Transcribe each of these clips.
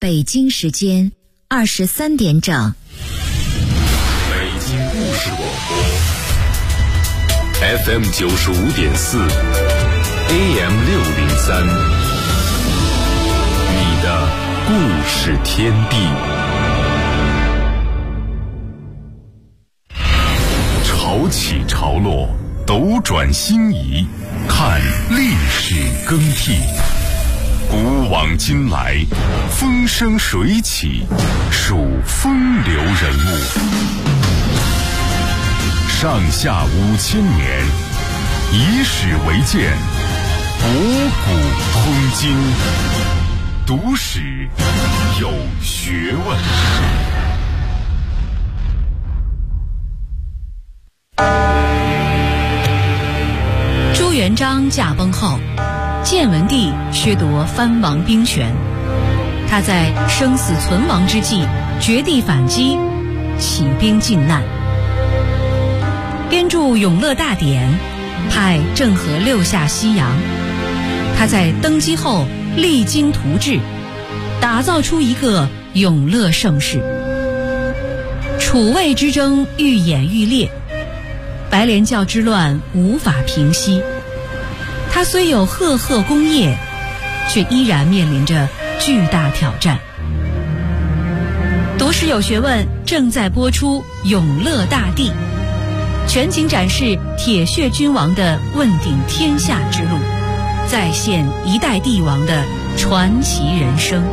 北京时间23点整。 北京故事广播 FM 95.4 AM 603，你的故事天地。潮起潮落，斗转星移，看历史更替。古往今来，风生水起，数风流人物。上下5000年，以史为鉴，博古通今，读史有学问。 朱元璋驾崩后，建文帝削夺藩王兵权，他在生死存亡之际绝地反击，起兵靖难，编著《永乐大典》，派郑和6下西洋。他在登基后励精图治，打造出一个永乐盛世。楚魏之争愈演愈烈，白莲教之乱无法平息。他虽有赫赫功业，却依然面临着巨大挑战。读史有学问正在播出《永乐大帝》，全景展示铁血君王的问鼎天下之路，再现一代帝王的传奇人生。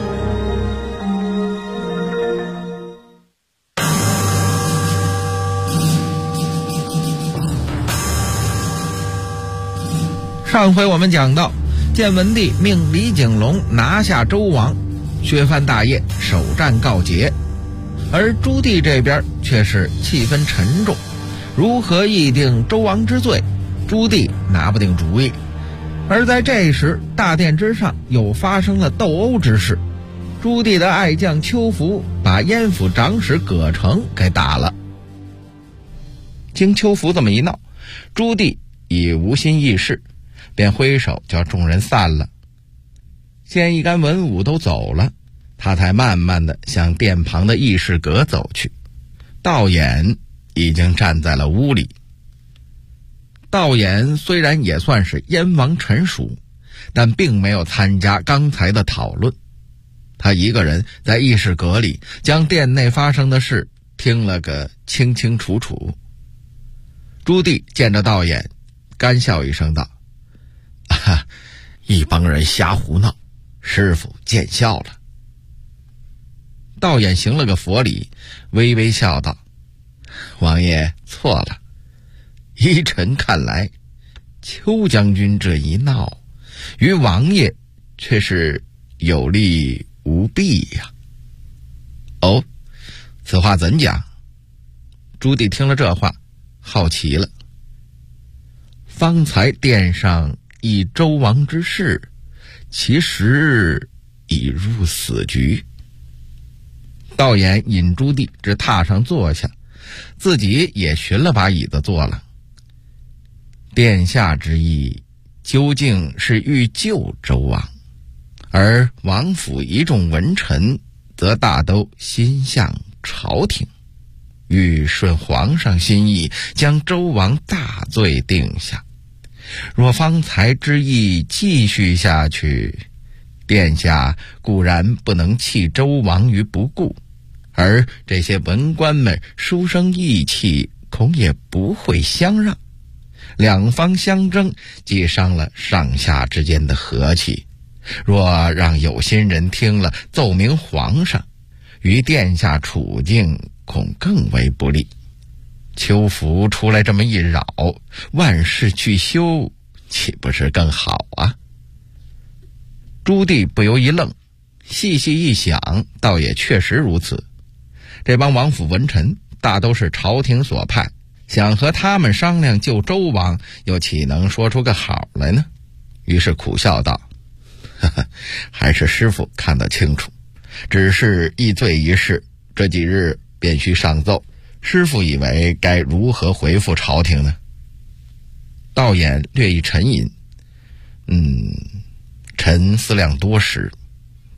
上回我们讲到，建文帝命李景隆拿下周王，削藩大业首战告捷，而朱棣这边却是气氛沉重，如何议定周王之罪，朱棣拿不定主意。而在这时，大殿之上又发生了斗殴之事，朱棣的爱将邱福把燕府长史葛城给打了。经邱福这么一闹，朱棣已无心议事，便挥手叫众人散了。见一干文武都走了，他才慢慢地向殿旁的议事阁走去。道衍已经站在了屋里。道衍虽然也算是燕王臣属，但并没有参加刚才的讨论。他一个人在议事阁里将殿内发生的事听了个清清楚楚。朱棣见着道衍，干笑一声道：一帮人瞎胡闹，师傅见笑了。道衍行了个佛礼，微微笑道：王爷错了，依臣看来，邱将军这一闹，于王爷却是有利无弊呀。哦，此话怎讲？朱棣听了这话，好奇了。方才殿上议周王之事，其实已入死局。道衍引朱棣至榻上坐下，自己也寻了把椅子坐了。殿下之意究竟是欲救周王，而王府一众文臣则大都心向朝廷，欲顺皇上心意，将周王大罪定下。若方才之意继续下去，殿下固然不能弃周王于不顾，而这些文官们书生意气，恐也不会相让，两方相争，既伤了上下之间的和气。若让有心人听了奏明皇上，于殿下处境恐更为不利。邱福出来这么一扰，万事俱休，岂不是更好啊？朱棣不由一愣，细细一想，倒也确实如此。这帮王府文臣大都是朝廷所派，想和他们商量救周王，又岂能说出个好来呢？于是苦笑道：还是师傅看得清楚，只是议罪一事，这几日便需上奏，师傅以为该如何回复朝廷呢？道衍略一沉吟，臣思量多时，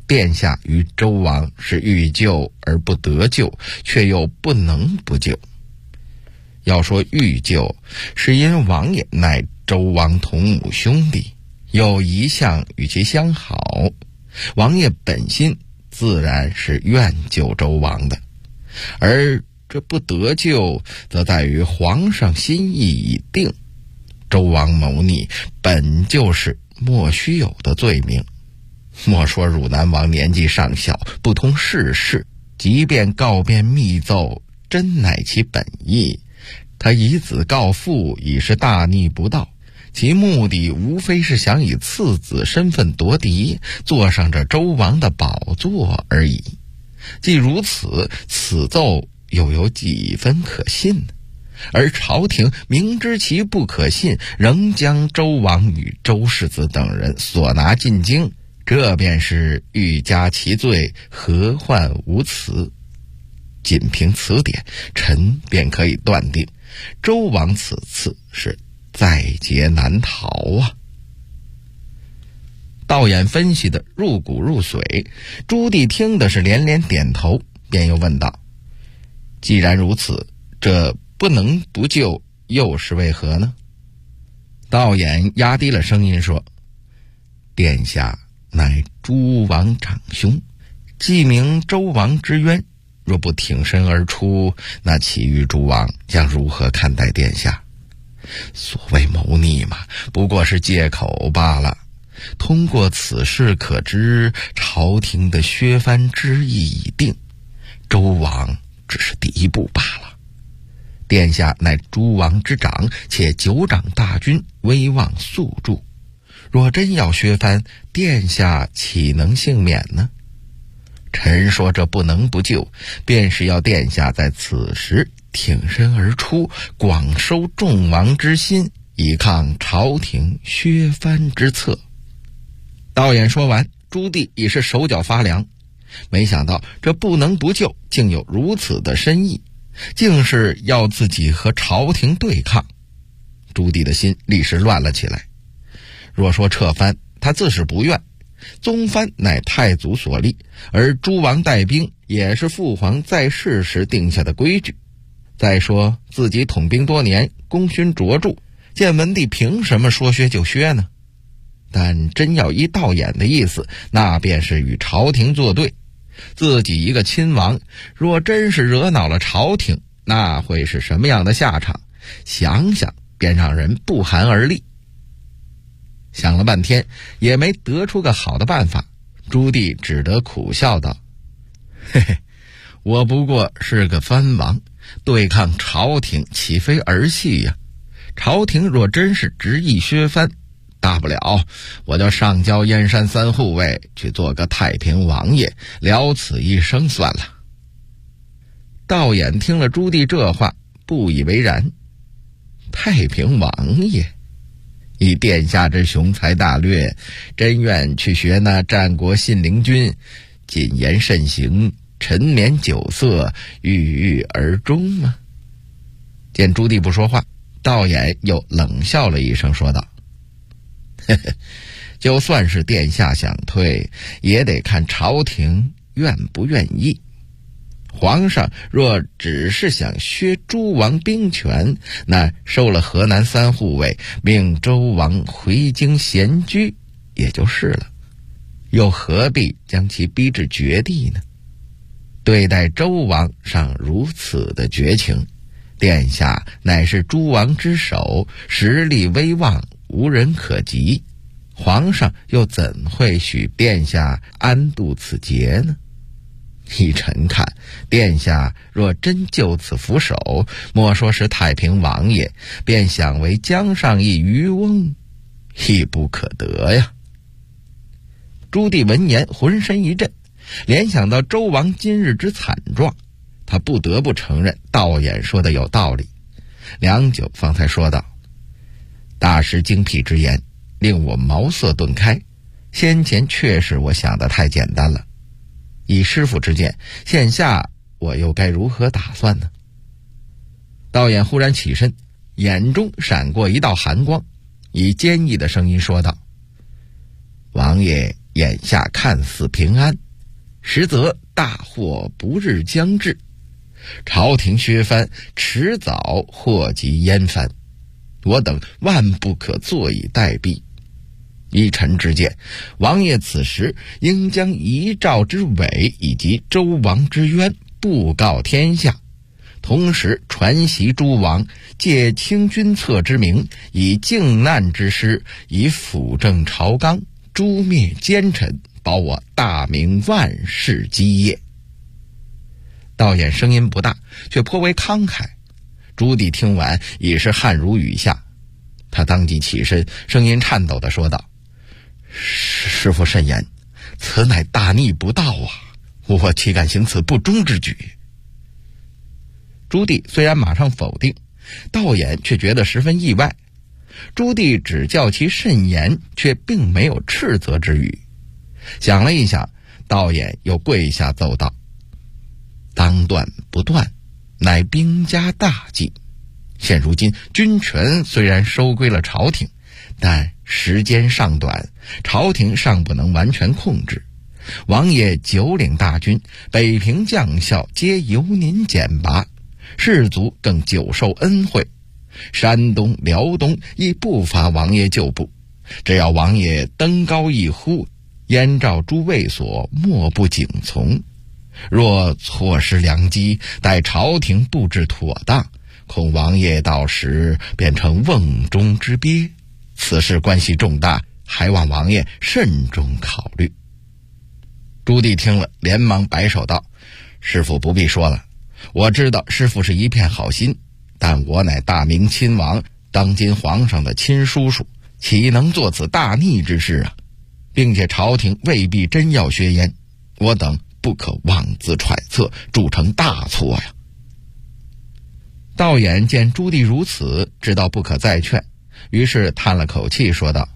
殿下与周王是欲救而不得救，却又不能不救。要说欲救，是因王爷乃周王同母兄弟，有一向与其相好，王爷本心自然是愿救周王的，而这不得救，则在于皇上心意已定，周王谋逆本就是莫须有的罪名。莫说汝南王年纪尚小，不通世事，即便告变密奏，真乃其本意，他以子告父已是大逆不道，其目的无非是想以次子身份夺嫡，坐上这周王的宝座而已。既如此，此奏又有几分可信呢？而朝廷明知其不可信，仍将周王与周世子等人所拿进京，这便是欲加其罪，何患无辞。仅凭此点，臣便可以断定，周王此次是在劫难逃啊。道衍分析的入骨入髓，朱棣听的是连连点头，便又问道：既然如此，这不能不救又是为何呢？道衍压低了声音说：殿下乃诸王长兄，既明周王之冤，若不挺身而出，那其余诸王将如何看待殿下？所谓谋逆嘛，不过是借口罢了。通过此事可知，朝廷的削藩之意已定，周王只是第一步罢了。殿下乃诸王之长，且久掌大军，威望素著，若真要削藩，殿下岂能幸免呢？臣说这不能不救，便是要殿下在此时挺身而出，广收众王之心，以抗朝廷削藩之策。道衍说完，朱棣已是手脚发凉，没想到这不能不救竟有如此的深意，竟是要自己和朝廷对抗。朱棣的心立时乱了起来。若说撤藩，他自是不愿，宗藩乃太祖所立，而诸王带兵也是父皇在世时定下的规矩。再说自己统兵多年，功勋卓著，建文帝凭什么说削就削呢？但真要依道衍的意思，那便是与朝廷作对。自己一个亲王，若真是惹恼了朝廷，那会是什么样的下场？想想便让人不寒而栗。想了半天也没得出个好的办法，朱棣只得苦笑道：嘿嘿，我不过是个藩王，对抗朝廷岂非儿戏呀？朝廷若真是执意削藩，大不了我就上交燕山3护卫，去做个太平王爷，了此一生算了。道衍听了朱棣这话，不以为然。太平王爷，以殿下之雄才大略，真愿去学那战国信陵君，谨言慎行，沉湎酒色，郁郁而终吗？见朱棣不说话，道衍又冷笑了一声，说道：呵呵，就算是殿下想退，也得看朝廷愿不愿意。皇上若只是想削诸王兵权，那收了河南3护卫，命周王回京闲居也就是了，又何必将其逼至绝地呢？对待周王尚如此的绝情，殿下乃是诸王之首，实力威望无人可及，皇上又怎会许殿下安度此劫呢？依臣看，殿下若真就此俯首，莫说是太平王爷，便想为江上一渔翁，亦不可得呀。朱棣闻言浑身一震，联想到周王今日之惨状，他不得不承认道衍说的有道理。良久方才说道：大师精辟之言，令我茅塞顿开，先前确实我想的太简单了。以师父之见，现下我又该如何打算呢？道衍忽然起身，眼中闪过一道寒光，以坚毅的声音说道：王爷眼下看似平安，实则大祸不日将至，朝廷削藩迟早祸及燕藩，我等万不可坐以待毙。依臣之见，王爷此时应将遗诏之伪以及周王之冤布告天下，同时传习诸王，借清君侧之名，以靖难之师，以辅正朝纲，诛灭奸臣，保我大明万世基业。道衍声音不大，却颇为慷慨。朱棣听完已是汗如雨下，他当即起身，声音颤抖地说道：师父慎言，此乃大逆不道啊！我岂敢行此不忠之举？朱棣虽然马上否定，道衍却觉得十分意外。朱棣只叫其慎言，却并没有斥责之语。想了一想，道衍又跪下奏道：当断不断，乃兵家大忌。现如今军权虽然收归了朝廷，但时间尚短，朝廷尚不能完全控制。王爷久领大军，北平将校皆由您简拔，士卒更久受恩惠，山东、辽东亦不乏王爷旧部。只要王爷登高一呼，燕赵诸卫所莫不景从。若错失良机，待朝廷布置妥当，恐王爷到时变成瓮中之鳖。此事关系重大，还望王爷慎重考虑。朱棣听了，连忙摆手道：师父不必说了，我知道师父是一片好心，但我乃大明亲王，当今皇上的亲叔叔，岂能做此大逆之事啊？并且朝廷未必真要削燕，我等不可妄自揣测，铸成大错呀。道衍见朱棣如此，知道不可再劝，于是叹了口气说道：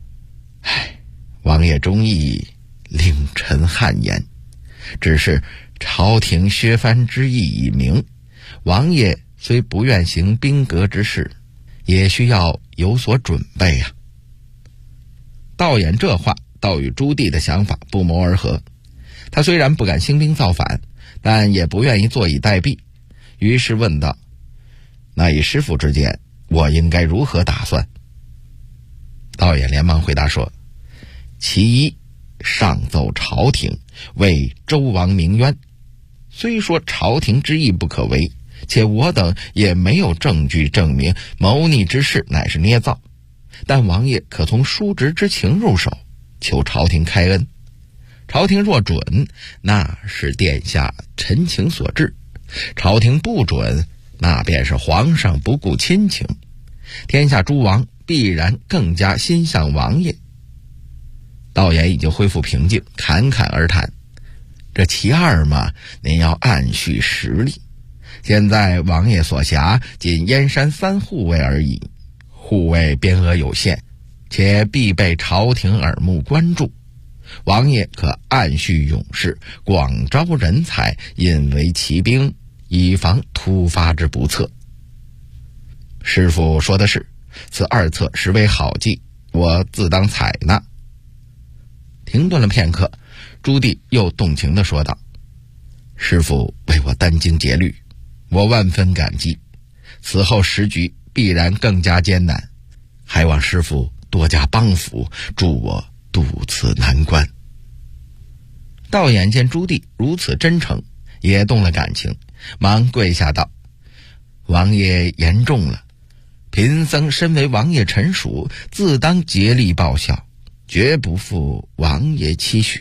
王爷忠义，令臣汗颜。只是朝廷削藩之意已明，王爷虽不愿行兵革之事，也需要有所准备啊。道衍这话倒与朱棣的想法不谋而合。他虽然不敢兴兵造反，但也不愿意坐以待毙，于是问道：那以师父之见，我应该如何打算？道衍连忙回答说：其一，上奏朝廷，为周王鸣冤。虽说朝廷之意不可违，且我等也没有证据证明谋逆之事乃是捏造，但王爷可从叔侄之情入手，求朝廷开恩。朝廷若准，那是殿下陈情所致；朝廷不准，那便是皇上不顾亲情。天下诸王必然更加心向王爷。道衍已经恢复平静，侃侃而谈：这其二嘛，您要按序实力。现在王爷所辖仅燕山3护卫而已，护卫编额有限，且必被朝廷耳目关注。王爷可按序勇士，广招人才，引为骑兵，以防突发之不测。师父说的是，此二策实为好计，我自当采纳。停顿了片刻，朱棣又动情地说道：师父为我殚精竭虑，我万分感激。此后时局必然更加艰难，还望师父多加帮扶，助我渡此难关。道衍见朱棣如此真诚，也动了感情，忙跪下道：王爷言重了，贫僧身为王爷臣属，自当竭力报效，绝不负王爷期许。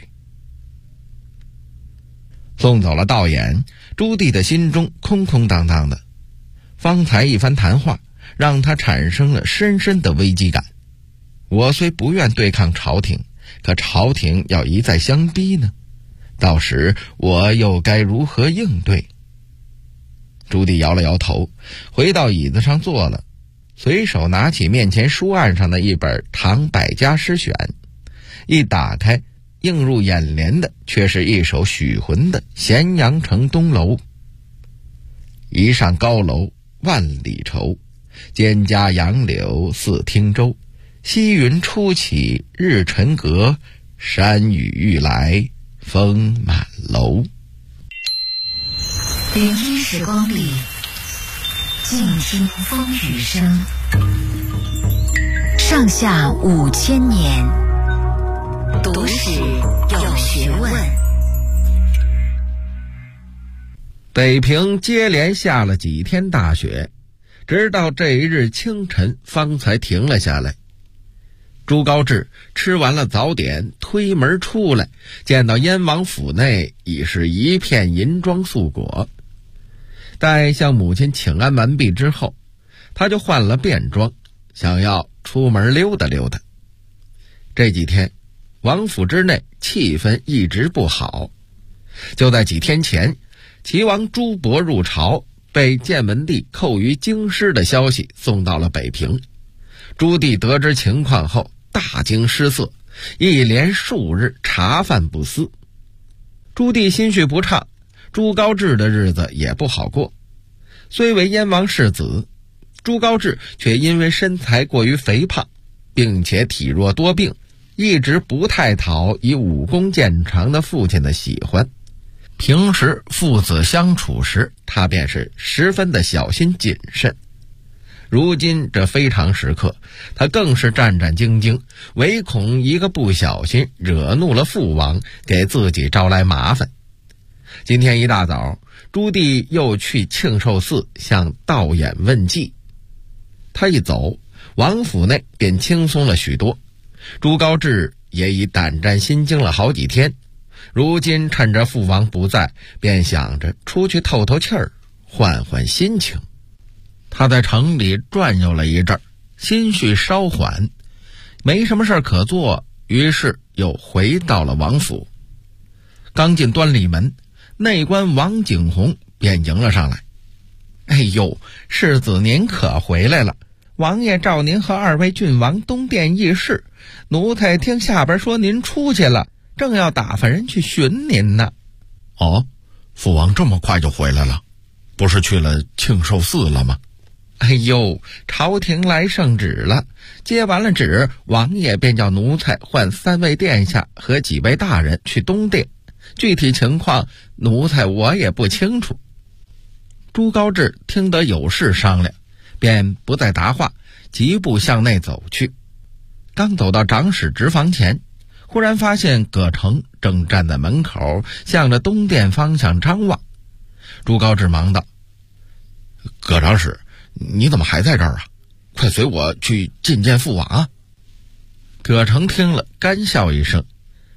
送走了道衍，朱棣的心中空空荡荡的。方才一番谈话让他产生了深深的危机感。我虽不愿对抗朝廷，可朝廷要一再相逼呢，到时我又该如何应对？朱棣摇了摇头，回到椅子上坐了，随手拿起面前书案上的一本《唐百家诗选》，一打开，映入眼帘的却是一首许浑的《咸阳城东楼》。一上高楼万里愁，蒹葭杨柳似汀洲。西云初起日沉阁， 山雨欲来风满楼。 聆听时光里，静听风雨声。上下5000年，读史有学问。 北平接连下了几天大雪，直到这一日清晨方才停了下来。朱高炽吃完了早点，推门出来，见到燕王府内已是一片银装素裹。待向母亲请安完毕之后，他就换了便装，想要出门溜达溜达。这几天王府之内气氛一直不好。就在几天前，齐王朱伯入朝，被建文帝扣于京师的消息送到了北平。朱棣得知情况后大惊失色，一连数日茶饭不思。朱棣心绪不畅，朱高炽的日子也不好过。虽为燕王世子，朱高炽却因为身材过于肥胖，并且体弱多病，一直不太讨以武功见长的父亲的喜欢。平时父子相处时，他便是十分的小心谨慎。如今这非常时刻，他更是战战兢兢，唯恐一个不小心惹怒了父王，给自己招来麻烦。今天一大早，朱棣又去庆寿寺向道衍问计。他一走，王府内便轻松了许多。朱高炽也已胆战心惊了好几天，如今趁着父王不在，便想着出去透透气儿，换换心情。他在城里转悠了一阵，心绪稍缓，没什么事可做，于是又回到了王府。刚进端礼门，内官王景洪便迎了上来。哎呦，世子您可回来了，王爷召您和2位郡王东殿议事，奴才听下边说您出去了，正要打发人去寻您呢。 哦，父王这么快就回来了？不是去了庆寿寺了吗？ 哎呦，朝廷来圣旨了，接完了旨，王爷便叫奴才唤3位殿下和几位大人去东殿，具体情况奴才我也不清楚。朱高炽听得有事商量，便不再答话，疾步向内走去。刚走到长史直房前，忽然发现葛城正站在门口，向着东殿方向张望。朱高炽忙道： 葛长史，你怎么还在这儿啊？快随我去觐见父王啊！ 葛城听了干笑一声：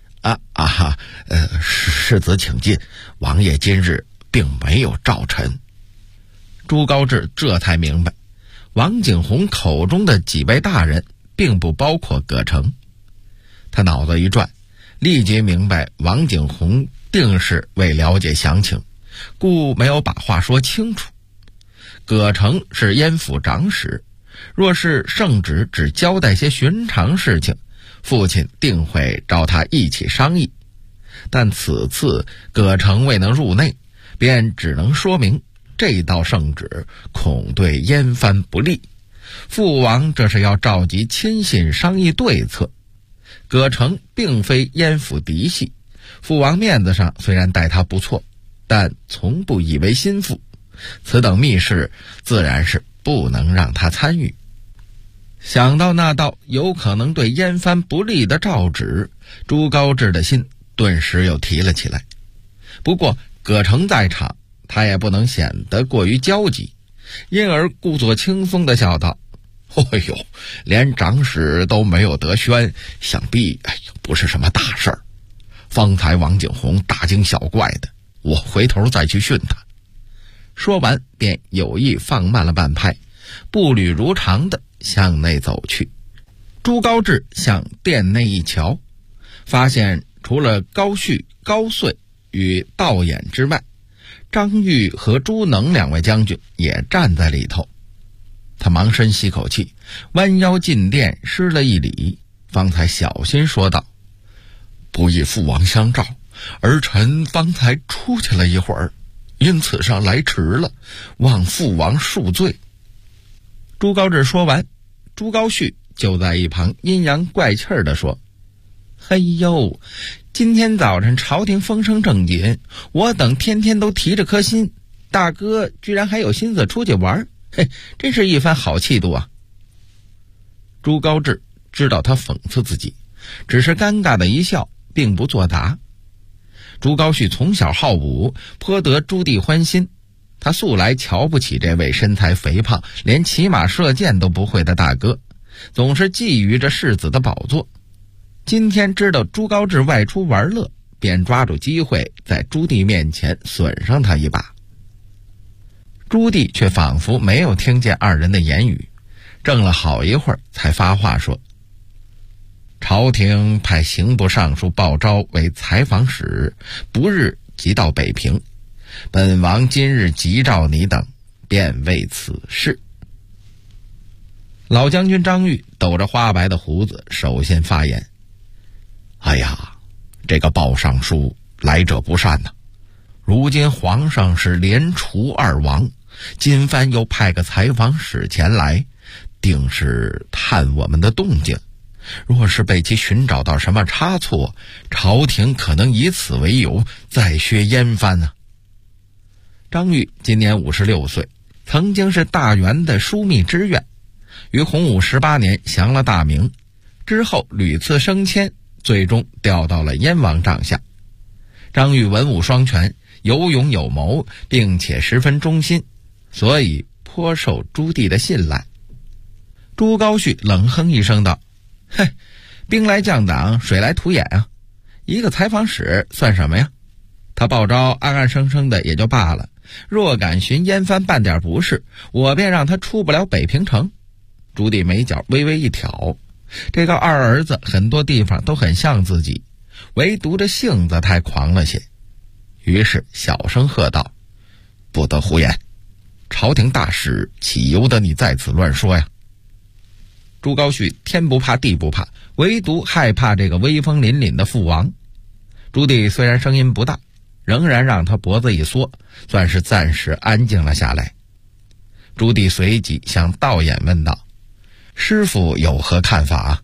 世子请进，王爷今日并没有召臣。 朱高炽这才明白，王景洪口中的几位大人并不包括葛城。他脑子一转，立即明白王景洪定是为了解详情，故没有把话说清楚。葛城是燕府长史，若是圣旨只交代些寻常事情，父亲定会召他一起商议。但此次葛城未能入内，便只能说明这道圣旨恐对燕藩不利。父王这是要召集亲信商议对策。葛城并非燕府嫡系，父王面子上虽然待他不错，但从不以为心腹，此等密事自然是不能让他参与。想到那道有可能对燕藩不利的诏旨，朱高炽的心顿时又提了起来。不过葛城在场，他也不能显得过于焦急，因而故作轻松地笑道： 连长史都没有得宣，想必不是什么大事儿。方才王景洪大惊小怪的，我回头再去训他。 说完便有意放慢了半拍，步履如常地向内走去。朱高炽向殿内一瞧，发现除了高煦、高遂与道衍之外，张玉和朱能2位将军也站在里头。他忙深吸口气，弯腰进殿施了一礼，方才小心说道： 不以父王相召，儿臣方才出去了一会儿，因此上来迟了，望父王恕罪。 朱高炽说完，朱高煦就在一旁阴阳怪气地说： 嘿呦，今天早晨朝廷风声正紧，我等天天都提着颗心，大哥居然还有心思出去玩，嘿，真是一番好气度啊！朱高炽知道他讽刺自己，只是尴尬的一笑，并不作答。朱高煦从小好武，颇得朱棣欢心，他素来瞧不起这位身材肥胖，连骑马射箭都不会的大哥，总是觊觎着世子的宝座。今天知道朱高炽外出玩乐，便抓住机会在朱棣面前损上他一把。朱棣却仿佛没有听见二人的言语，怔了好一会儿才发话说：朝廷派刑部尚书鲍昭为采访使，不日即到北平，本王今日急召你等，便为此事。老将军张玉抖着花白的胡子，首先发言：哎呀，这个鲍尚书来者不善呐！如今皇上是连除2王，今番又派个采访使前来，定是探我们的动静。若是被其寻找到什么差错，朝廷可能以此为由再削阉藩啊！张玉今年56岁，曾经是大元的枢密知院，于洪武18年降了大明，之后屡次升迁，最终调到了燕王帐下。张玉文武双全，有勇有谋，并且十分忠心，所以颇受朱棣的信赖。朱高煦冷哼一声道：嘿，兵来将挡，水来土掩啊！一个采访使算什么呀？他鲍昭安安生生的也就罢了，若敢寻燕藩办点不是，我便让他出不了北平城。朱棣眉角微微一挑，这个二儿子很多地方都很像自己，唯独这性子太狂了些。于是小声喝道：不得胡言，朝廷大事岂由得你在此乱说呀？朱高煦天不怕地不怕，唯独害怕这个威风凛凛的父王。朱棣虽然声音不大，仍然让他脖子一缩，算是暂时安静了下来。朱棣随即向道衍问道：师父有何看法？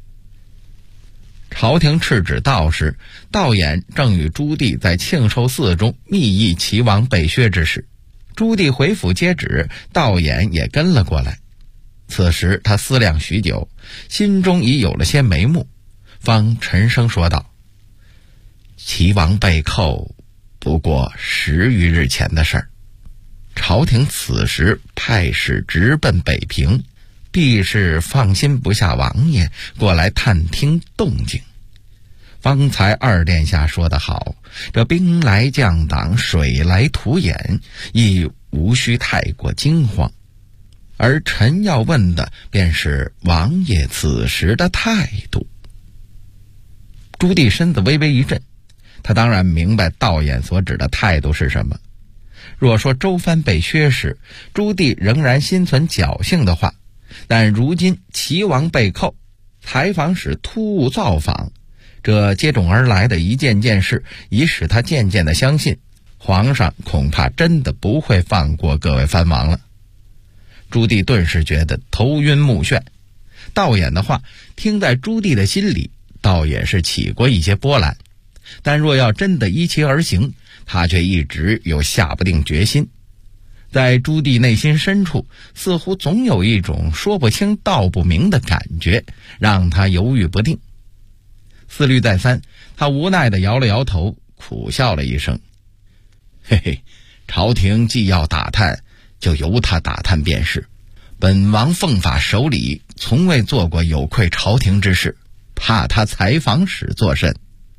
朝廷敕旨到时，道衍正与朱棣在庆寿寺中密议齐王被削之事。朱棣回府接旨，道衍也跟了过来。此时他思量许久，心中已有了些眉目，方沉声说道：齐王被扣不过10余日前的事儿，朝廷此时派使直奔北平，必是放心不下王爷，过来探听动静。方才二殿下说得好，这兵来将挡，水来土掩，亦无需太过惊慌。而臣要问的便是王爷此时的态度。朱棣身子微微一震，他当然明白道衍所指的态度是什么。若说周藩被削时，朱棣仍然心存侥幸的话，但如今齐王被扣，采访使突兀造访，这接踵而来的一件件事，已使他渐渐的相信，皇上恐怕真的不会放过各位藩王了。朱棣顿时觉得头晕目眩，道衍的话听在朱棣的心里，倒也是起过一些波澜，但若要真的依其而行，他却一直有下不定决心。在朱棣内心深处，似乎总有一种说不清道不明的感觉，让他犹豫不定。思虑再三，他无奈地摇了摇头，苦笑了一声：嘿嘿，朝廷既要打探，就由他打探便是。本王奉法守礼，从未做过有愧朝廷之事，怕他采访使作甚。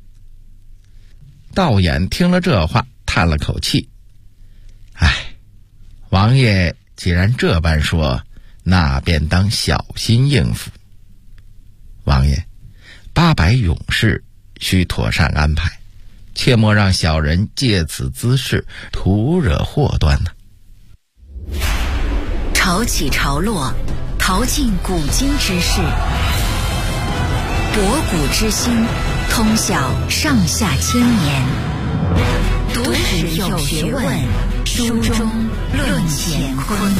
道衍听了这话，叹了口气：唉，王爷既然这般说，那便当小心应付。王爷，800勇士需妥善安排，切莫让小人借此滋事，徒惹祸端呢。 潮起潮落，淘尽古今之事，博古之今，通晓上下千年。读史有学问，书中论乾坤。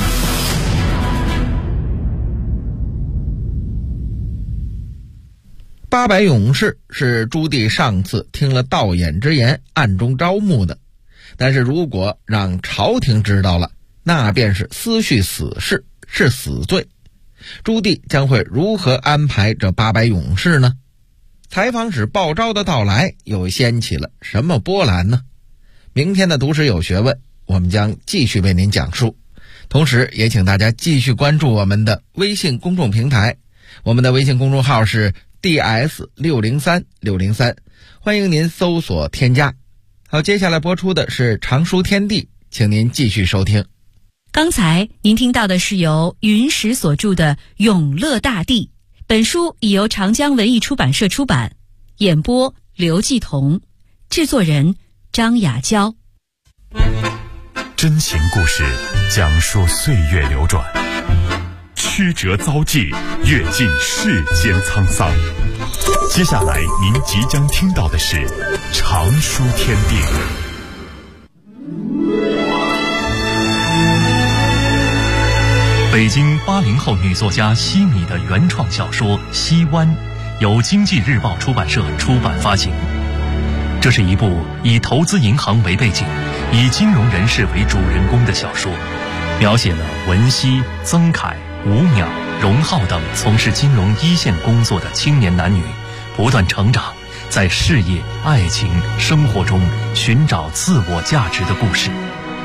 800勇士是朱棣上次听了道衍之言暗中招募的，但是如果让朝廷知道了，那便是私蓄死事，是死罪。朱棣将会如何安排这800勇士呢？采访使报招的到来又掀起了什么波澜呢？明天的读史有学问，我们将继续为您讲述。同时也请大家继续关注我们的微信公众平台，我们的微信公众号是 DS603603，欢迎您搜索添加。好，接下来播出的是常书天地，请您继续收听。 刚才您听到的是由云石所著的《永乐大帝》，本书已由长江文艺出版社出版，演播刘继同，制作人张雅娇。 真情故事讲述岁月流转，曲折遭际，阅尽世间沧桑。接下来您即将听到的是常书天地。 北京80后女作家西米的原创小说《西湾》，由经济日报出版社出版发行。这是一部以投资银行为背景，以金融人士为主人公的小说，描写了文熙、曾凯、吴淼、荣浩等从事金融一线工作的青年男女不断成长，在事业、爱情、生活中寻找自我价值的故事。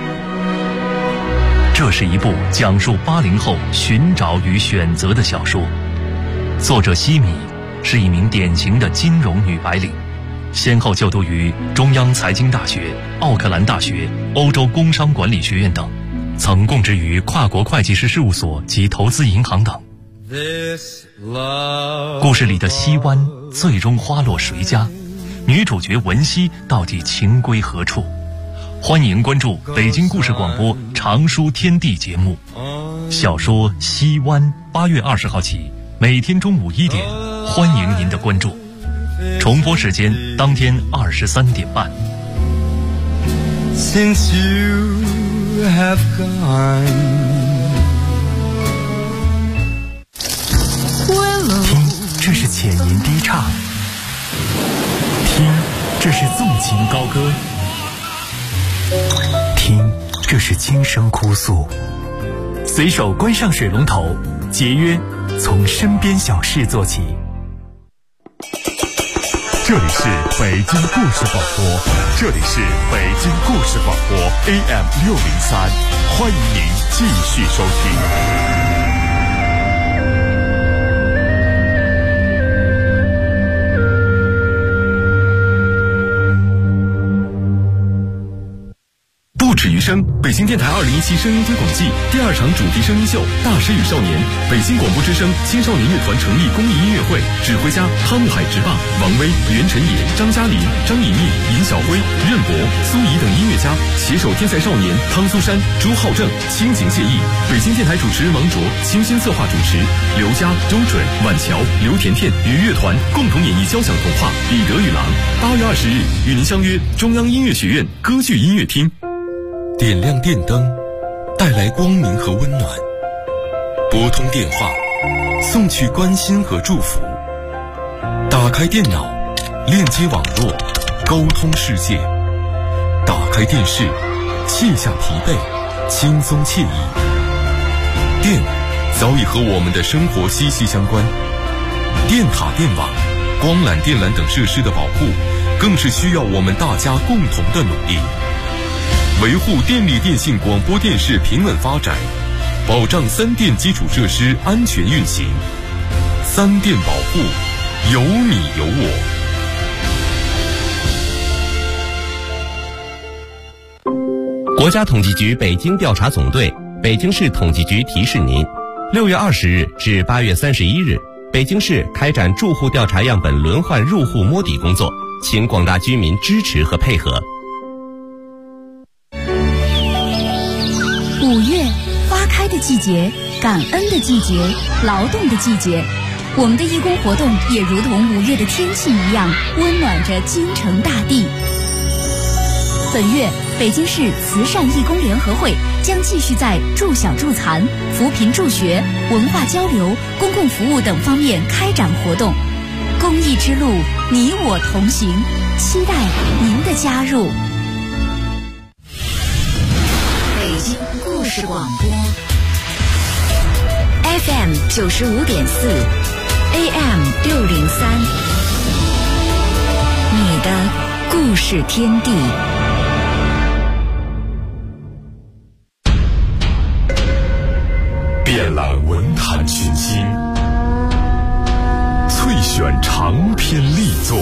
这是一部讲述80后寻找与选择的小说。作者西米是一名典型的金融女白领，先后就读于中央财经大学、奥克兰大学、欧洲工商管理学院等，曾供职于跨国会计师事务所及投资银行等。故事里的西湾最终花落谁家？女主角文熙到底情归何处？欢迎关注北京故事广播常书天地节目。小说《西湾》8月20号起，每天中午1点，欢迎您的关注。重播时间当天23点半。 Since you have gone， 听，这是浅吟低唱；听，这是纵情高歌；听，这是轻声哭诉。随手关上水龙头，节约，从身边小事做起。 这里是北京故事广播，这里是北京故事广播 AM603，欢迎您继续收听。不止于声，北京电台2017声音推广季第2场主题声音秀《大师与少年》，北京广播之声青少年乐团成立公益音乐会，指挥家汤姆海直棒、王威、袁晨野、张嘉林、张以密、尹小辉、任博、苏怡等音乐家携手天才少年汤苏珊、朱浩正，倾情献艺。北京电台主持人王卓倾心策划主持，刘佳、周准、婉乔、刘甜甜与乐团共同演绎交响童话《彼得与狼》。8月20日与您相约中央音乐学院歌剧音乐厅。点亮电灯，带来光明和温暖；拨通电话，送去关心和祝福；打开电脑，链接网络，沟通世界；打开电视，卸下疲惫，轻松惬意。电早已和我们的生活息息相关，电塔、电网、光缆、电缆等设施的保护，更是需要我们大家共同的努力。维护电力电信广播电视平稳发展，保障3电基础设施安全运行。3电保护，有你有我。 国家统计局北京调查总队、北京市统计局提示您：6月20日至8月31日，北京市开展住户调查样本轮换入户摸底工作，请广大居民支持和配合。 5月，花开的季节，感恩的季节，劳动的季节。我们的义工活动也如同5月的天气一样，温暖着京城大地。本月，北京市慈善义工联合会将继续在助小助残、扶贫助学、文化交流、公共服务等方面开展活动。 公益之路，你我同行，期待您的加入。 北京故事广播 FM 95.4 AM 603，你的故事天地。 遍览文坛群星，萃选长篇力作，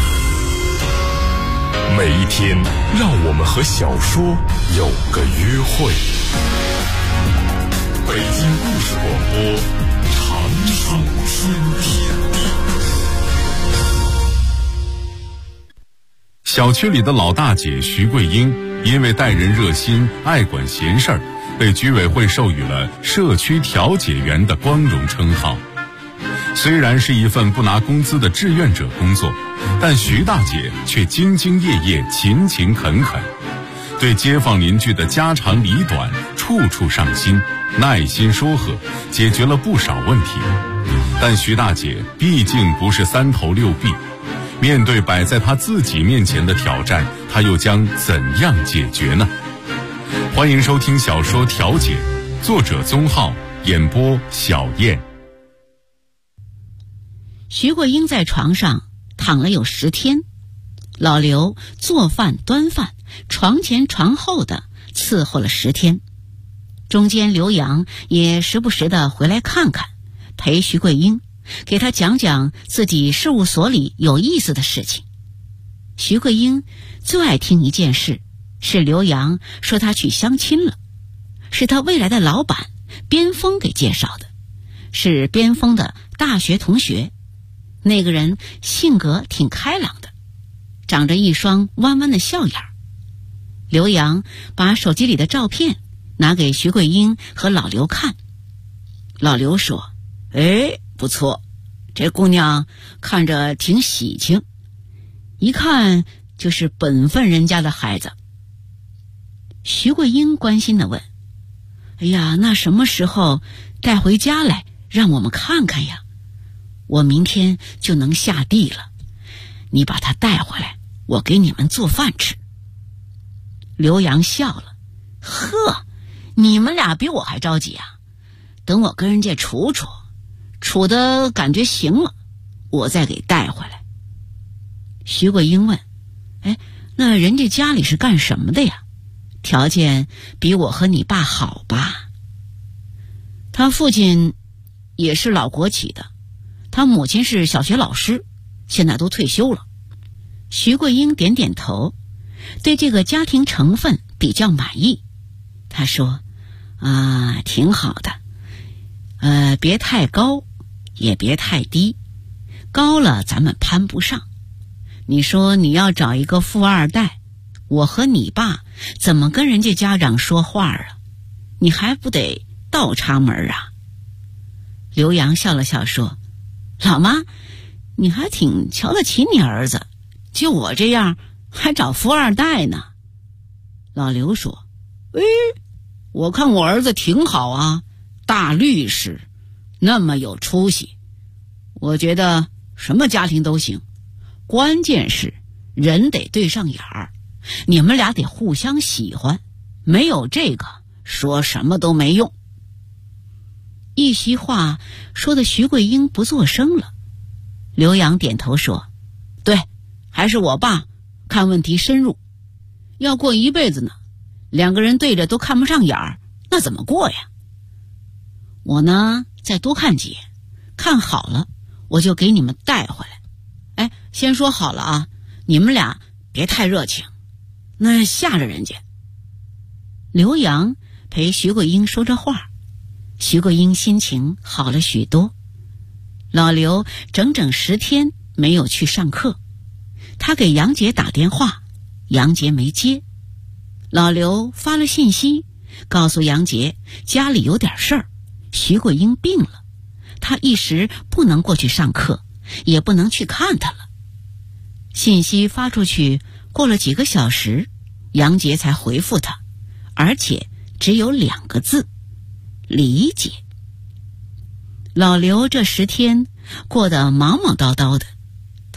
每一天让我们和小说有个约会。北京故事广播，长寿天地。小区里的老大姐徐桂英，因为待人热心、爱管闲事儿，被居委会授予了社区调解员的光荣称号。虽然是一份不拿工资的志愿者工作，但徐大姐却兢兢业业、勤勤恳恳，对街坊邻居的家长里短处处上心，耐心说和，解决了不少问题。但徐大姐毕竟不是三头六臂，面对摆在她自己面前的挑战，她又将怎样解决呢？欢迎收听小说《调解》，作者宗浩，演播小燕。 徐桂英在床上躺了有10天，老刘做饭端饭，床前床后的伺候了10天。中间刘洋也时不时的回来看看，陪徐桂英，给她讲讲自己事务所里有意思的事情。徐桂英最爱听一件事，是刘洋说他去相亲了，是他未来的老板边锋给介绍的，是边锋的大学同学。那个人性格挺开朗的，长着一双弯弯的笑眼。刘洋把手机里的照片拿给徐桂英和老刘看。老刘说：“哎，不错，这姑娘看着挺喜庆，一看就是本分人家的孩子。”徐桂英关心地问：“哎呀，那什么时候带回家来让我们看看呀？我明天就能下地了，你把她带回来，我给你们做饭吃。”刘洋笑了：“呵，你们俩比我还着急啊！等我跟人家处的感觉行了，我再给带回来。”徐桂英问：“哎，那人家家里是干什么的呀？条件比我和你爸好吧？”他父亲也是老国企的，他母亲是小学老师，现在都退休了。徐桂英点点头，对这个家庭成分比较满意。他说：“啊，挺好的，别太高，也别太低，高了咱们攀不上。你说你要找一个富二代，我和你爸怎么跟人家家长说话啊？你还不得倒插门啊？”刘洋笑了笑说：“老妈，你还挺瞧得起你儿子，就我这样还找富二代呢。”老刘说：“哎，我看我儿子挺好啊，大律师，那么有出息。我觉得什么家庭都行，关键是人得对上眼儿，你们俩得互相喜欢，没有这个说什么都没用。”一席话说的徐桂英不作声了。刘洋点头说：“对，还是我爸看问题深入，要过一辈子呢，两个人对着都看不上眼儿，那怎么过呀？我呢再多看几眼，看好了我就给你们带回来。哎，先说好了啊，你们俩别太热情，那吓着人家。”刘洋陪徐桂英说着话，徐桂英心情好了许多。老刘整整10天没有去上课，他给杨杰打电话，杨杰没接。老刘发了信息，告诉杨杰家里有点事儿，徐桂英病了，他一时不能过去上课，也不能去看他了。信息发出去，过了几个小时，杨杰才回复他，而且只有2个字：理解。老刘这10天过得忙忙叨叨的，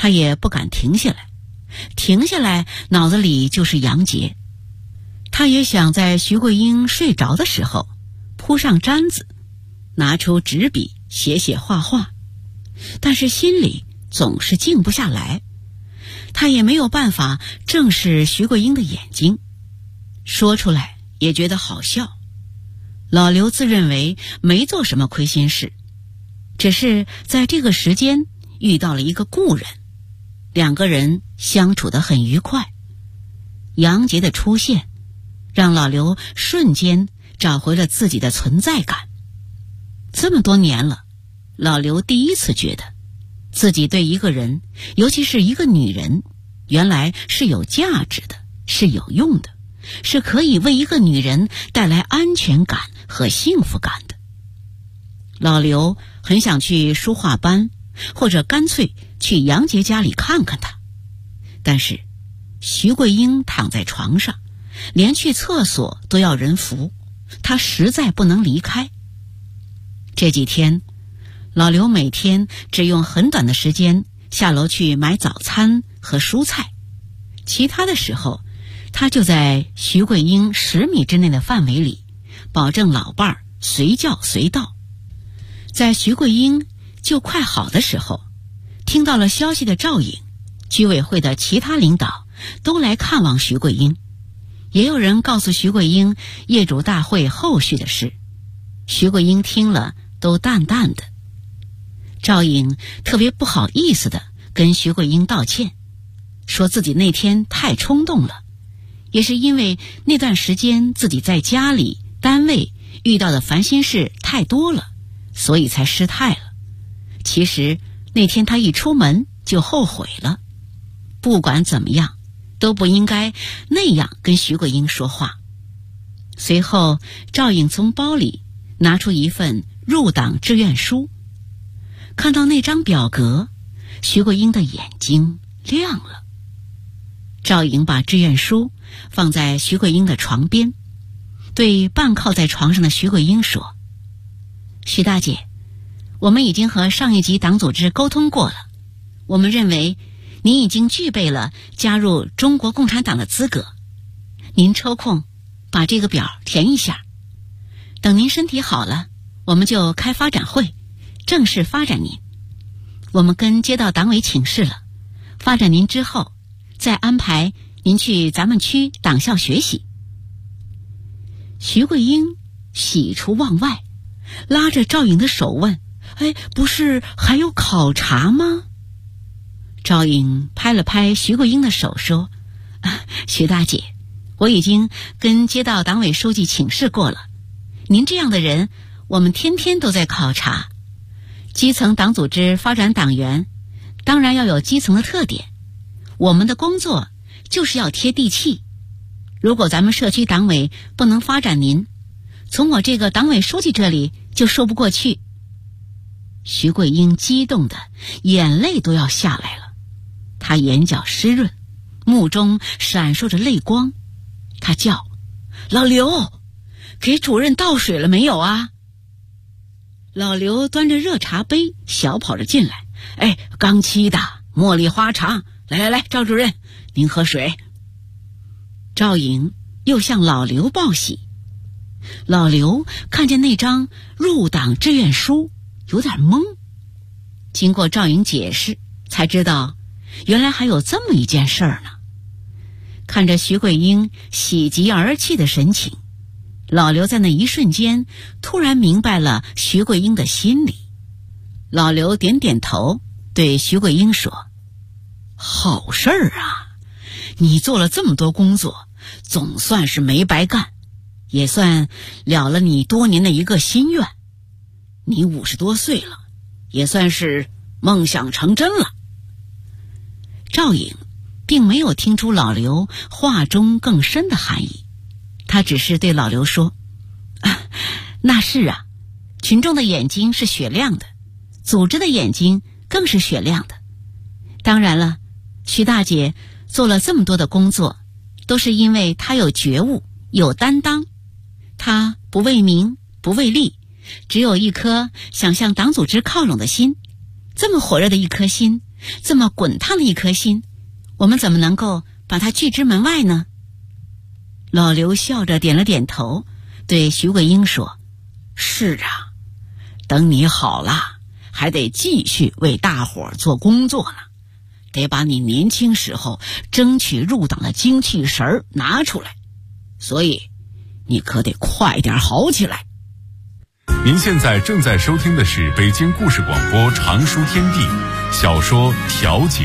他也不敢停下来，停下来脑子里就是杨杰。他也想在徐桂英睡着的时候铺上毡子，拿出纸笔写写画画，但是心里总是静不下来。他也没有办法正视徐桂英的眼睛，说出来也觉得好笑。老刘自认为没做什么亏心事，只是在这个时间遇到了一个故人，两个人相处得很愉快。杨杰的出现让老刘瞬间找回了自己的存在感。这么多年了，老刘第一次觉得自己对一个人，尤其是一个女人，原来是有价值的，是有用的，是可以为一个女人带来安全感和幸福感的。老刘很想去书画班，或者干脆去杨杰家里看看他，但是徐桂英躺在床上，连去厕所都要人扶，他实在不能离开。这几天老刘每天只用很短的时间下楼去买早餐和蔬菜，其他的时候他就在徐桂英10米之内的范围里，保证老伴儿随叫随到。在徐桂英就快好的时候，听到了消息的赵颖，居委会的其他领导都来看望徐桂英，也有人告诉徐桂英业主大会后续的事。徐桂英听了都淡淡的。赵颖特别不好意思的跟徐桂英道歉，说自己那天太冲动了，也是因为那段时间自己在家里单位遇到的烦心事太多了，所以才失态了。其实那天他一出门就后悔了，不管怎么样都不应该那样跟徐桂英说话。随后赵颖从包里拿出一份入党志愿书，看到那张表格，徐桂英的眼睛亮了。赵颖把志愿书放在徐桂英的床边，对半靠在床上的徐桂英说：徐大姐，我们已经和上一级党组织沟通过了，我们认为您已经具备了加入中国共产党的资格，您抽空把这个表填一下，等您身体好了，我们就开发展会，正式发展您。我们跟街道党委请示了，发展您之后再安排您去咱们区党校学习。徐桂英喜出望外，拉着赵颖的手问：不是还有考察吗？赵颖拍了拍徐桂英的手说：徐大姐，我已经跟街道党委书记请示过了，您这样的人我们天天都在考察。基层党组织发展党员当然要有基层的特点，我们的工作就是要贴地气。如果咱们社区党委不能发展您，从我这个党委书记这里就说不过去。徐桂英激动的眼泪都要下来了，她眼角湿润，目中闪烁着泪光。她叫：老刘，给主任倒水了没有啊？老刘端着热茶杯小跑着进来：刚沏的茉莉花茶，来，赵主任您喝水。赵颖又向老刘报喜。老刘看见那张入党志愿书有点懵，经过赵颖解释才知道原来还有这么一件事儿呢。看着徐桂英喜极而泣的神情，老刘在那一瞬间突然明白了徐桂英的心理。老刘点点头，对徐桂英说：好事儿啊，你做了这么多工作，总算是没白干，也算了了你多年的一个心愿。你50多岁了，也算是梦想成真了。赵颖并没有听出老刘话中更深的含义，他只是对老刘说：那是啊，群众的眼睛是雪亮的，组织的眼睛更是雪亮的。当然了，徐大姐做了这么多的工作，都是因为她有觉悟，有担当。她不为名，不为利，只有一颗想向党组织靠拢的心。这么火热的一颗心， 这么滚烫的一颗心，我们怎么能够把它拒之门外呢？老刘笑着点了点头，对徐桂英说：是啊，等你好了，还得继续为大伙儿做工作呢，得把你年轻时候争取入党的精气神儿拿出来，所以你可得快点好起来。 您现在正在收听的是北京故事广播常书天地小说《调解》。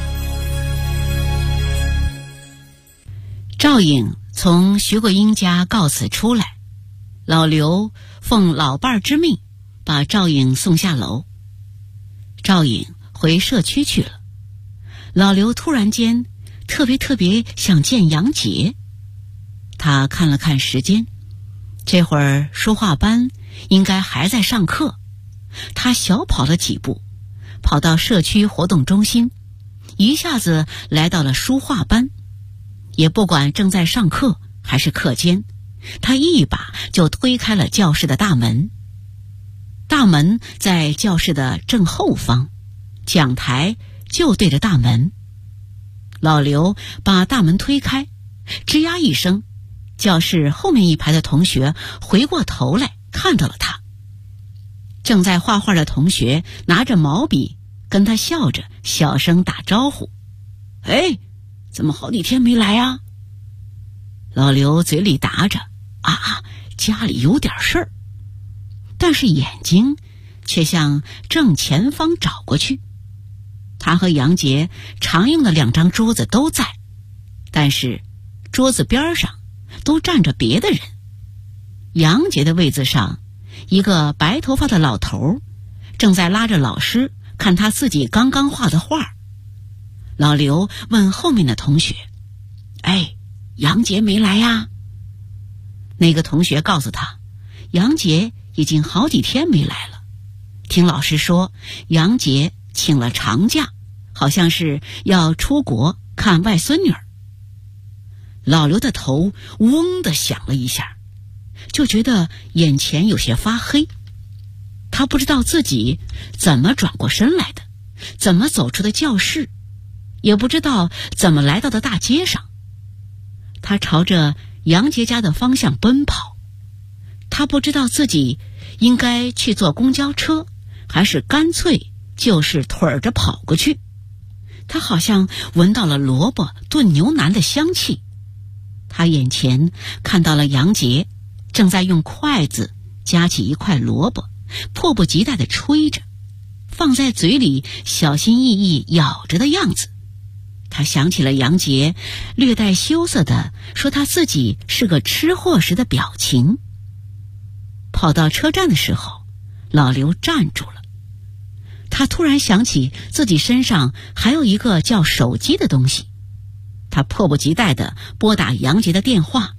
赵颖从徐桂英家告辞出来，老刘奉老伴儿之命把赵颖送下楼。赵颖回社区去了，老刘突然间特别想见杨杰。他看了看时间，这会儿书画班应该还在上课。他小跑了几步，跑到社区活动中心，一下子来到了书画班。也不管正在上课还是课间，他一把就推开了教室的大门。大门在教室的正后方，讲台就对着大门。老刘把大门推开，吱呀一声，教室后面一排的同学回过头来看到了他。正在画画的同学拿着毛笔跟他笑着小声打招呼：哎，怎么好几天没来啊？老刘嘴里答着：家里有点事儿，但是眼睛却向正前方找过去。他和杨杰常用的2张桌子都在，但是桌子边上都站着别的人。杨杰的位子上，一个白头发的老头正在拉着老师看他自己刚刚画的画。老刘问后面的同学：哎，杨杰没来呀？那个同学告诉他，杨杰已经好几天没来了。听老师说，杨杰请了长假，好像是要出国看外孙女儿。老刘的头嗡地响了一下，就觉得眼前有些发黑。他不知道自己怎么转过身来的，怎么走出的教室，也不知道怎么来到的大街上。他朝着杨杰家的方向奔跑，他不知道自己应该去坐公交车，还是干脆就是腿着跑过去。他好像闻到了萝卜炖牛腩的香气。他眼前看到了杨杰正在用筷子夹起一块萝卜，迫不及待地吹着，放在嘴里小心翼翼咬着的样子。他想起了杨杰略带羞涩地说他自己是个吃货时的表情。跑到车站的时候，老刘站住了。他突然想起自己身上还有一个叫手机的东西，他迫不及待地拨打杨杰的电话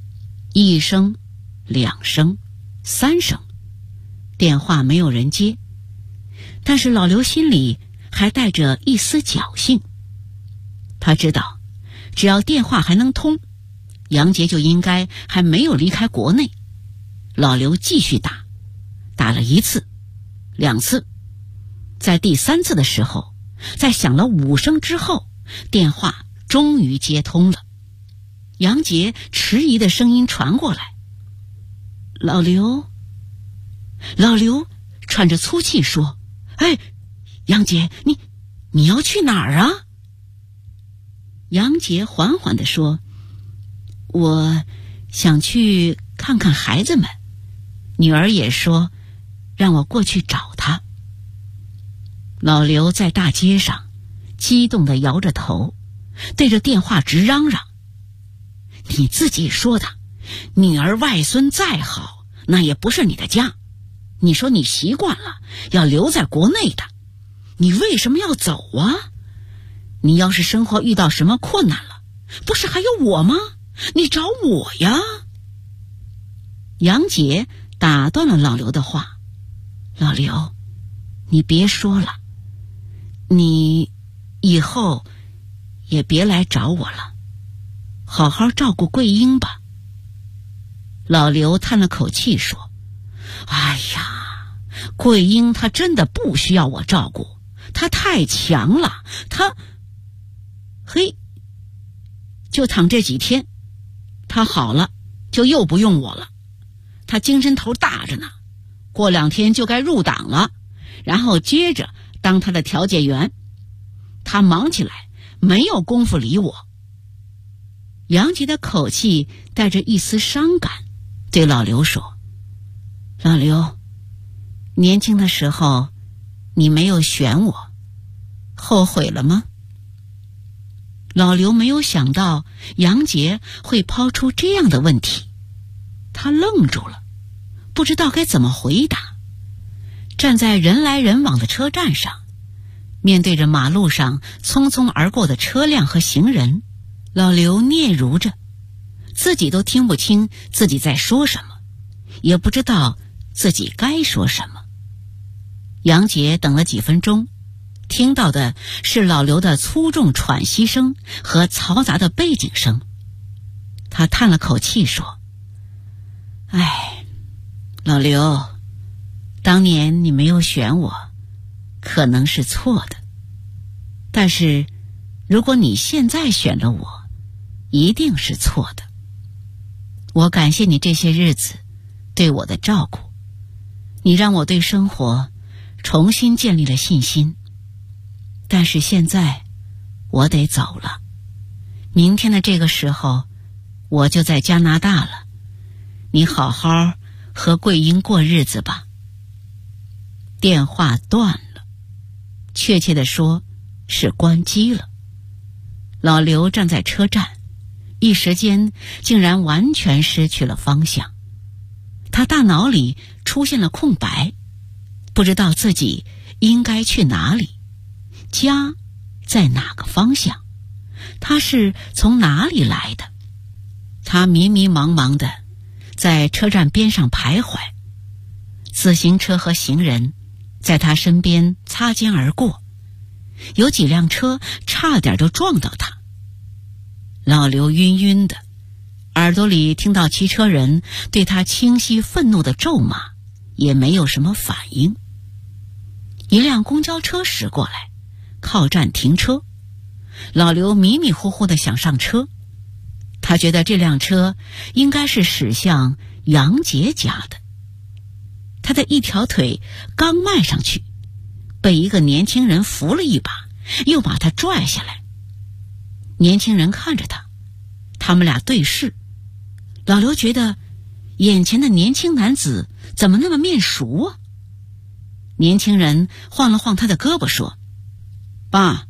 ，1声、2声、3声，电话没有人接，但是老刘心里还带着一丝侥幸。他知道，只要电话还能通，杨杰就应该还没有离开国内。老刘继续打，打了1次、2次，在第3次的时候，在响了5声之后，电话终于接通了。杨杰迟疑的声音传过来：老刘喘着粗气说：哎，杨杰，你要去哪儿啊？杨杰缓缓地说：我想去看看孩子们，女儿也说让我过去找她。老刘在大街上激动地摇着头，对着电话直嚷嚷：你自己说的，女儿外孙再好，那也不是你的家。你说你习惯了要留在国内的，你为什么要走啊？你要是生活遇到什么困难了，不是还有我吗？你找我呀。杨杰打断了老刘的话：老刘，你别说了，你以后也别来找我了，好好照顾桂英吧。老刘叹了口气说：哎呀，桂英她真的不需要我照顾，她他太强了，就躺这几天，他好了就又不用我了。他精神头大着呢，过2天就该入党了，然后接着当他的调解员。他忙起来没有功夫理我。杨杰的口气带着一丝伤感，对老刘说：老刘，年轻的时候你没有选我，后悔了吗？老刘没有想到杨杰会抛出这样的问题，他愣住了，不知道该怎么回答。站在人来人往的车站上，面对着马路上匆匆而过的车辆和行人，老刘嗫嚅着，自己都听不清自己在说什么，也不知道自己该说什么。杨杰等了几分钟，听到的是老刘的粗重喘息声和嘈杂的背景声。他叹了口气说：老刘，当年你没有选我，可能是错的，但是如果你现在选了我，一定是错的。我感谢你这些日子对我的照顾，你让我对生活重新建立了信心。但是现在我得走了，明天的这个时候我就在加拿大了，你好好和桂英过日子吧。电话断了，确切地说是关机了。老刘站在车站，一时间竟然完全失去了方向。他大脑里出现了空白，不知道自己应该去哪里，家在哪个方向，他是从哪里来的。他迷迷茫茫的在车站边上徘徊，自行车和行人在他身边擦肩而过，有几辆车差点就撞到他。老刘晕晕的，耳朵里听到骑车人对他清晰愤怒的咒骂，也没有什么反应。一辆公交车驶过来，靠站停车。老刘迷迷糊糊的想上车，他觉得这辆车应该是驶向杨杰家的。他的一条腿刚迈上去，被一个年轻人扶了一把，又把他拽下来。年轻人看着他，他们俩对视。老刘觉得眼前的年轻男子怎么那么面熟啊？年轻人晃了晃他的胳膊说：爸，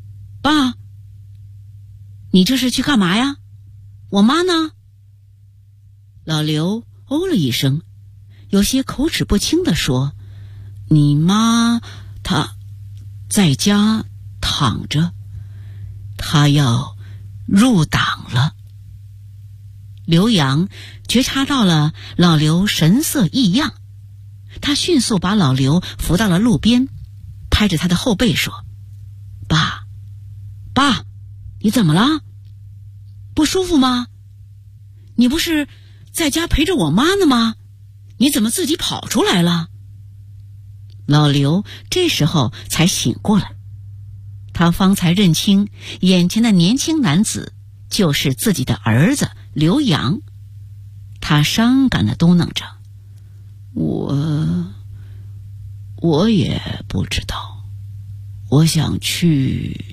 你这是去干嘛呀？我妈呢？老刘哦了一声，有些口齿不清地说：你妈她在家躺着，她要入党了。刘洋觉察到了老刘神色异样，他迅速把老刘扶到了路边，拍着他的后背说：爸，你怎么了？不舒服吗？你不是在家陪着我妈呢吗？你怎么自己跑出来了？老刘这时候才醒过来，他方才认清眼前的年轻男子就是自己的儿子刘洋。他伤感地嘟囔着：我也不知道，我想去。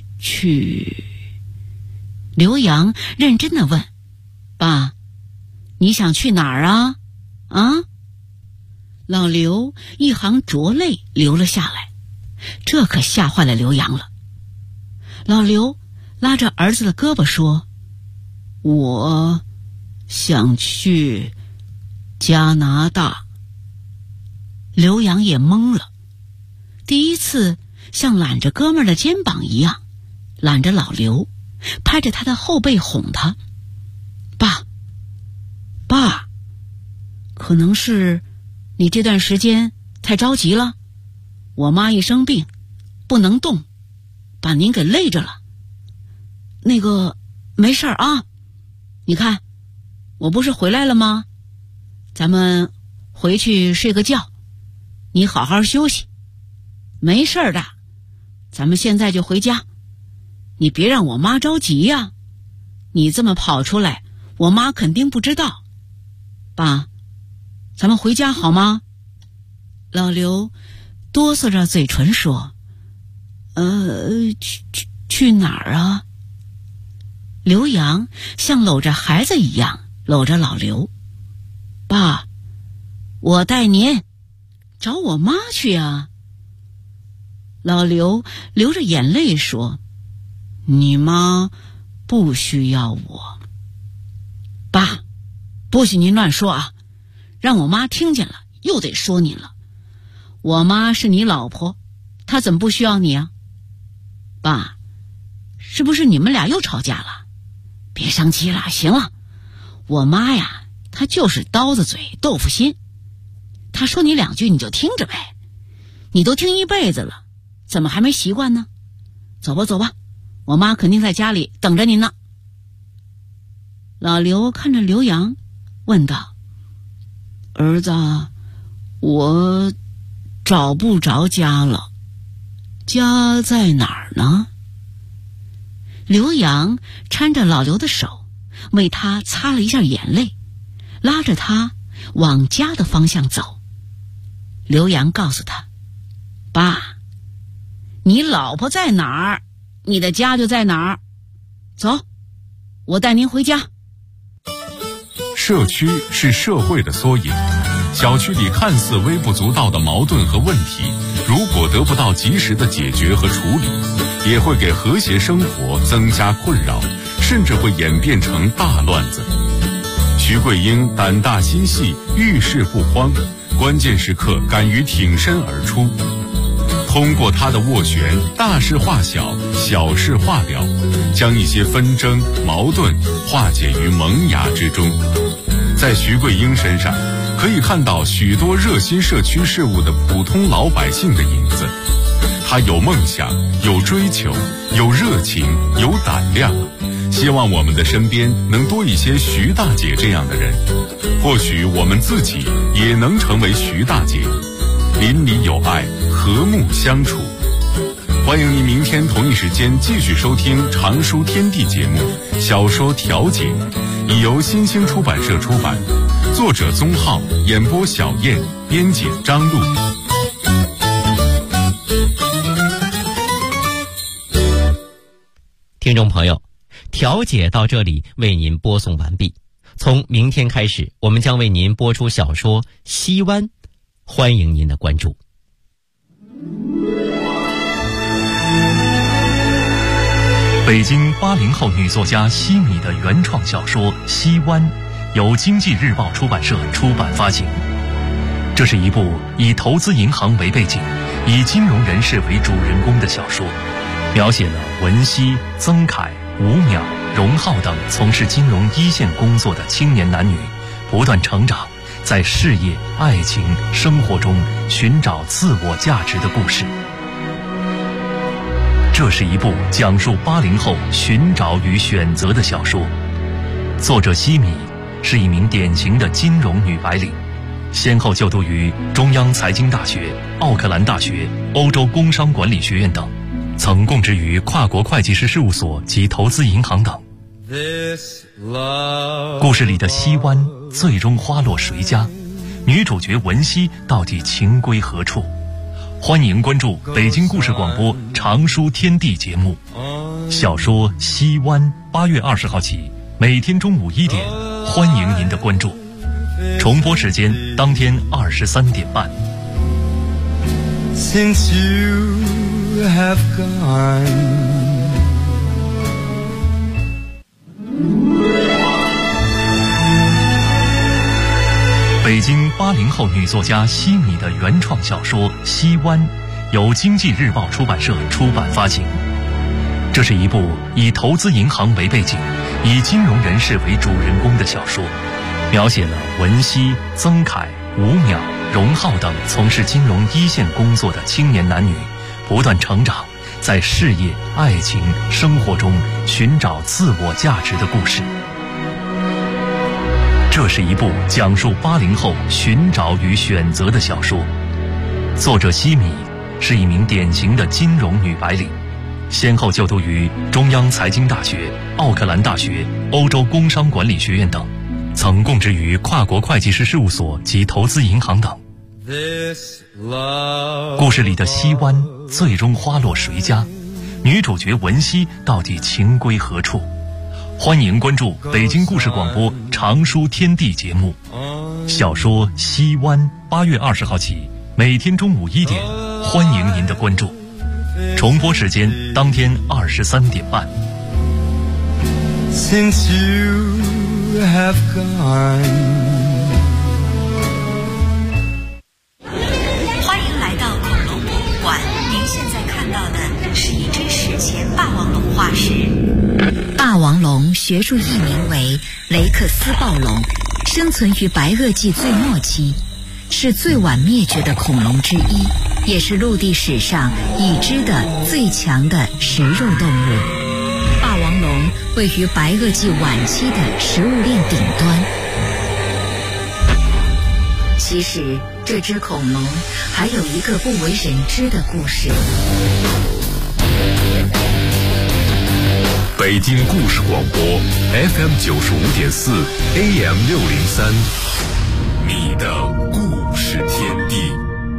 刘洋认真地问：爸，你想去哪儿啊？老刘一行浊泪流了下来，这可吓坏了刘洋了。老刘拉着儿子的胳膊说：我想去加拿大。刘洋也懵了，第一次像揽着哥们儿的肩膀一样揽着老刘，拍着他的后背哄他：爸，可能是你这段时间太着急了，我妈一生病不能动，把您给累着了。那个没事啊，你看我不是回来了吗？咱们回去睡个觉，你好好休息，没事的， 咱们现在就回家，你别让我妈着急呀。你这么跑出来，我妈肯定不知道。爸，咱们回家好吗？老刘哆嗦着嘴唇说：去哪儿啊？刘洋像搂着孩子一样搂着老刘。爸，我带您找我妈去啊。老刘流着眼泪说：你妈不需要我。爸，不许您乱说啊，让我妈听见了又得说您了。我妈是你老婆，她怎么不需要你啊？爸，是不是你们俩又吵架了？别生气了，行了。我妈呀，她就是刀子嘴豆腐心，她说你2句你就听着呗。你都听一辈子了，怎么还没习惯呢？走吧走吧，我妈肯定在家里等着您呢。老刘看着刘洋问道：儿子，我找不着家了，家在哪儿呢？刘洋搀着老刘的手，为他擦了一下眼泪，拉着他往家的方向走。刘洋告诉他：爸，你老婆在哪儿，你的家就在哪儿。走，我带您回家。 社区是社会的缩影，小区里看似微不足道的矛盾和问题，如果得不到及时的解决和处理，也会给和谐生活增加困扰，甚至会演变成大乱子。徐桂英胆大心细，遇事不慌，关键时刻敢于挺身而出。通过他的斡旋，大事化小，小事化了，将一些纷争矛盾化解于萌芽之中。在徐桂英身上可以看到许多热心社区事务的普通老百姓的影子。他有梦想，有追求，有热情，有胆量，希望我们的身边能多一些徐大姐这样的人，或许我们自己也能成为徐大姐，邻里有爱，和睦相处。欢迎您明天同一时间继续收听《常书天地》节目，小说《调解》已由新兴出版社出版，作者宗浩，演播小燕，编辑张璐。 听众朋友，调解到这里为您播送完毕。从明天开始，我们将为您播出小说《西湾》，欢迎您的关注。 北京80后女作家西米的原创小说《西湾》，由经济日报出版社出版发行。这是一部以投资银行为背景，以金融人士为主人公的小说，描写了文熙、曾凯、吴淼、荣浩等从事金融一线工作的青年男女不断成长，在事业、爱情、生活中寻找自我价值的故事。这是一部讲述80后寻找与选择的小说。作者西米是一名典型的金融女白领，先后就读于中央财经大学、奥克兰大学、欧洲工商管理学院等，曾供职于跨国会计师事务所及投资银行等。故事里的西湾最终花落谁家？女主角文熙到底情归何处？欢迎关注北京故事广播《常书天地》节目。小说《西湾》8月20号起，每天中午1点，欢迎您的关注。重播时间当天23点半。 Since you have gone, 北京80后女作家西米的原创小说《西湾》，由经济日报出版社出版发行。这是一部以投资银行为背景，以金融人士为主人公的小说，描写了文熙、曾凯、吴淼、荣浩等从事金融一线工作的青年男女不断成长，在事业、爱情、生活中寻找自我价值的故事。这是一部讲述80后寻找与选择的小说。作者西米是一名典型的金融女白领，先后就读于中央财经大学、奥克兰大学、欧洲工商管理学院等，曾供职于跨国会计师事务所及投资银行等。故事里的西湾最终花落谁家？女主角文熙到底情归何处？欢迎关注北京故事广播常书天地节目。小说《西湾》8月20号起，每天中午1点，欢迎您的关注。重播时间当天23点半。 Since you have gone， 欢迎来到恐龙博物馆。您现在看到的是一只史前霸王龙化石。霸王龙学术译名为雷克斯暴龙，生存于白垩纪最末期，是最晚灭绝的恐龙之一，也是陆地史上已知的最强的食肉动物。霸王龙位于白垩纪晚期的食物链顶端。其实这只恐龙还有一个不为人知的故事。 北京故事广播 FM 95.4 AM 603，你的故事天地。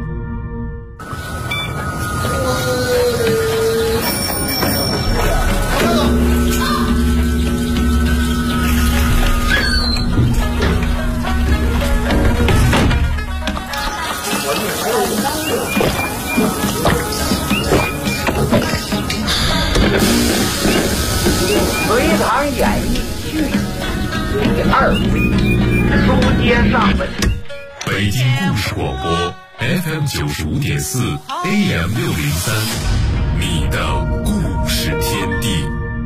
隋唐演义续第2回，书接上文。 北京故事广播 FM 95.4 AM 603，你的故事天地。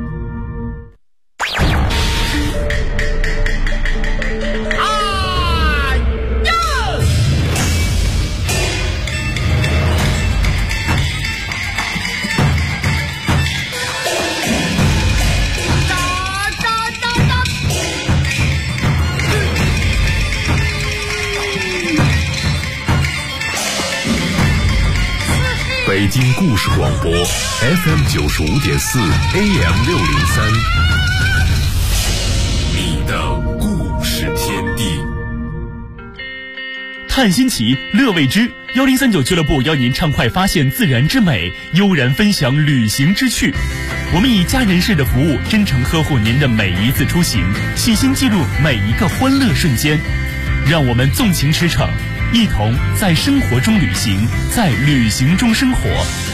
北京故事广播 FM 95.4 AM 603，你的故事天地。 探新奇，乐未知，1039俱乐部邀您畅快发现自然之美，悠然分享旅行之趣。我们以家人式的服务，真诚呵护您的每一次出行，细心记录每一个欢乐瞬间。让我们纵情驰骋，一同在生活中旅行，在旅行中生活。